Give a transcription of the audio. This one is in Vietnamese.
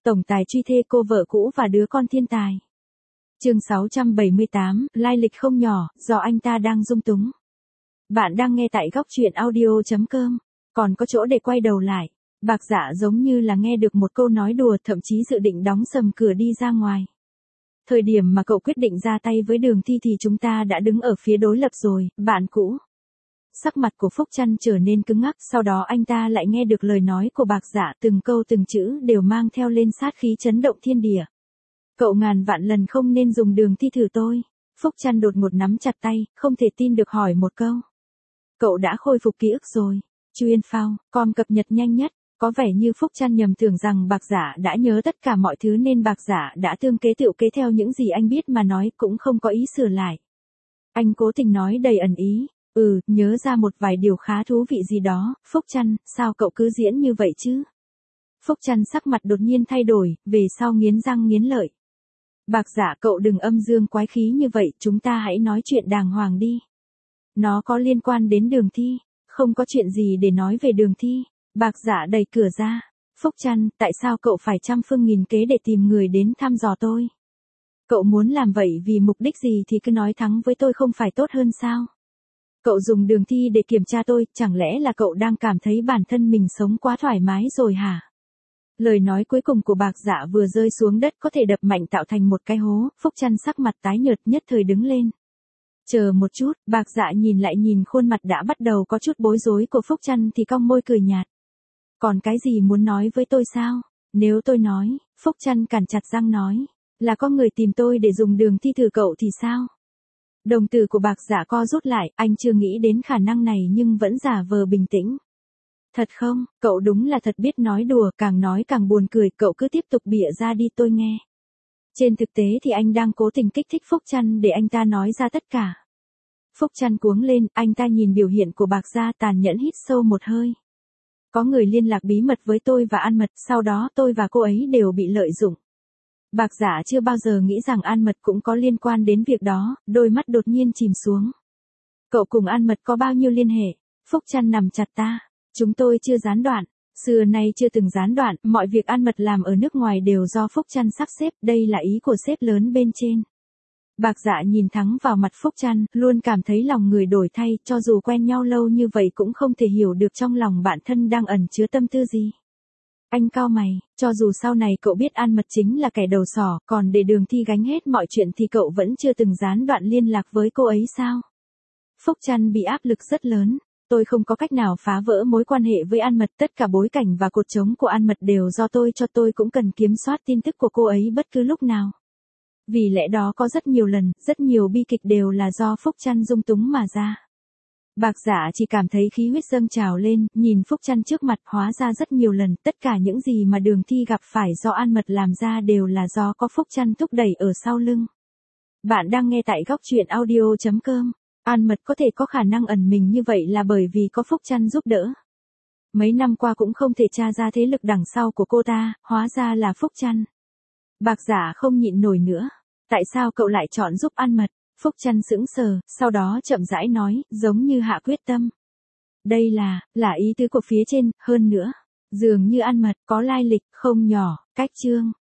tổng tài truy thê cô vợ cũ và đứa con thiên tài. Chương 678, lai lịch không nhỏ, do anh ta đang dung túng. Bạn đang nghe tại góc truyện audio.com, còn có chỗ để quay đầu lại. Bạc Dạ giống như là nghe được một câu nói đùa, thậm chí dự định đóng sầm cửa đi ra ngoài. Thời điểm mà cậu quyết định ra tay với Đường Thi thì chúng ta đã đứng ở phía đối lập rồi, bạn cũ. Sắc mặt của Phúc Trăn trở nên cứng ngắc, sau đó anh ta lại nghe được lời nói của Bạc Dạ, từng câu từng chữ đều mang theo lên sát khí chấn động thiên địa. Cậu ngàn vạn lần không nên dùng Đường Thi thử tôi. Phúc Trăn đột ngột nắm chặt tay, không thể tin được hỏi một câu. Cậu đã khôi phục ký ức rồi. Chuyên phao, com cập nhật nhanh nhất. Có vẻ như Phúc Trăn nhầm tưởng rằng Bạc Dạ đã nhớ tất cả mọi thứ nên Bạc Dạ đã tương kế tựu kế theo những gì anh biết mà nói, cũng không có ý sửa lại. Anh cố tình nói đầy ẩn ý. Nhớ ra một vài điều khá thú vị gì đó. Phúc Trăn, sao cậu cứ diễn như vậy chứ? Phúc Trăn sắc mặt đột nhiên thay đổi, về sau nghiến răng nghiến lợi. Bạc Dạ, cậu đừng âm dương quái khí như vậy, chúng ta hãy nói chuyện đàng hoàng đi. Nó có liên quan đến Đường Thi. Không có chuyện gì để nói về Đường Thi. Bạc Dạ đẩy cửa ra. Phúc Trăn, tại sao cậu phải trăm phương nghìn kế để tìm người đến thăm dò tôi? Cậu muốn làm vậy vì mục đích gì thì cứ nói thẳng với tôi không phải tốt hơn sao? Cậu dùng Đường Thi để kiểm tra tôi, chẳng lẽ là cậu đang cảm thấy bản thân mình sống quá thoải mái rồi hả? Lời nói cuối cùng của Bạc Dạ vừa rơi xuống đất có thể đập mạnh tạo thành một cái hố. Phúc Trăn sắc mặt tái nhợt nhất thời đứng lên. Chờ một chút, Bạc Dạ nhìn lại nhìn khuôn mặt đã bắt đầu có chút bối rối của Phúc Trăn thì cong môi cười nhạt. Còn cái gì muốn nói với tôi sao? Nếu tôi nói, Phúc Trăn cắn chặt răng nói, là có người tìm tôi để dùng Đường Thi thử cậu thì sao? Đồng tử của Bạc Dạ co rút lại, anh chưa nghĩ đến khả năng này nhưng vẫn giả vờ bình tĩnh. Thật không, cậu đúng là thật biết nói đùa, càng nói càng buồn cười, cậu cứ tiếp tục bịa ra đi tôi nghe. Trên thực tế thì anh đang cố tình kích thích Phúc Trăn để anh ta nói ra tất cả. Phúc Trăn cuống lên, anh ta nhìn biểu hiện của Bạc Dạ tàn nhẫn hít sâu một hơi. Có người liên lạc bí mật với tôi và An Mật, sau đó tôi và cô ấy đều bị lợi dụng. Bạc Dạ chưa bao giờ nghĩ rằng An Mật cũng có liên quan đến việc đó, đôi mắt đột nhiên chìm xuống. Cậu cùng An Mật có bao nhiêu liên hệ? Phúc Trăn nằm chặt ta. Chúng tôi chưa gián đoạn, xưa nay chưa từng gián đoạn, mọi việc An Mật làm ở nước ngoài đều do Phúc Trăn sắp xếp, đây là ý của sếp lớn bên trên. Bạc Dạ nhìn thẳng vào mặt Phúc Trăn, luôn cảm thấy lòng người đổi thay, cho dù quen nhau lâu như vậy cũng không thể hiểu được trong lòng bản thân đang ẩn chứa tâm tư gì. Anh cau mày, cho dù sau này cậu biết An Mật chính là kẻ đầu sỏ, còn để Đường Thi gánh hết mọi chuyện thì cậu vẫn chưa từng gián đoạn liên lạc với cô ấy sao? Phúc Trăn bị áp lực rất lớn. Tôi không có cách nào phá vỡ mối quan hệ với An Mật, tất cả bối cảnh và cột trống của An Mật đều do tôi, cho tôi cũng cần kiểm soát tin tức của cô ấy bất cứ lúc nào. Vì lẽ đó có rất nhiều lần, rất nhiều bi kịch đều là do Phúc Trăn dung túng mà ra. Bạc Dạ chỉ cảm thấy khí huyết dâng trào lên, nhìn Phúc Trăn trước mặt, hóa ra rất nhiều lần, tất cả những gì mà Đường Thi gặp phải do An Mật làm ra đều là do có Phúc Trăn thúc đẩy ở sau lưng. Bạn đang nghe tại góc truyện audio.com. An Mật có thể có khả năng ẩn mình như vậy là bởi vì có Phúc Trăn giúp đỡ. Mấy năm qua cũng không thể tra ra thế lực đằng sau của cô ta, hóa ra là Phúc Trăn. Bạc Dạ không nhịn nổi nữa. Tại sao cậu lại chọn giúp An Mật? Phúc Trăn sững sờ, sau đó chậm rãi nói, giống như hạ quyết tâm. Đây là ý tứ của phía trên, hơn nữa. Dường như An Mật có lai lịch không nhỏ, cách chương.